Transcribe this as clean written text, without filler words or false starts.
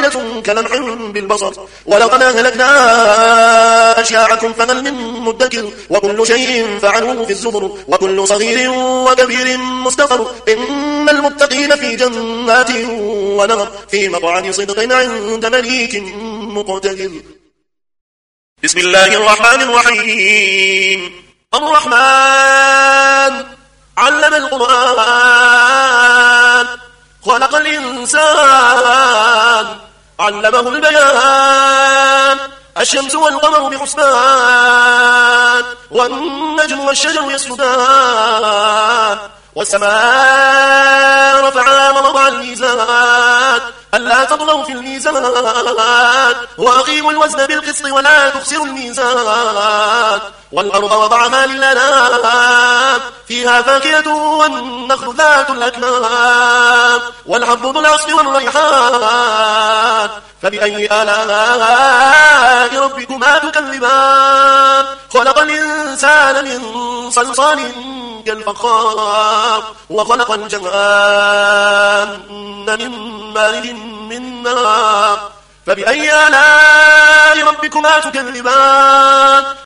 واحدة كلمح بالبصر ولقد أهلكنا أشياعكم فهل من مدكر وكل شيء فعلوه في الزبر وكل صغير وكبير مستقر إن المتقين في جنات ونهر في مقعد صدق عند مليك مقتدر. بسم الله الرحمن الرحيم. الرحمن علم القرآن خلق الإنسان علمه البيان الشمس والقمر بحسبان والنجم والشجر يسجدان والسماء رفعها ووضع الميزان ألا تطغوا في الميزان وأقيموا الوزن بالقسط ولا تخسروا الميزان والأرض وضعها للأنام فيها فاكهة والنخل ذات الأكمام والحب ذو العصف والريحان فبأي آلاء ربكما تكذبان خلق الإنسان من صلصال كالفخار وخلق الجان من مارج من نار فبأي آلاء ربكما تكذبان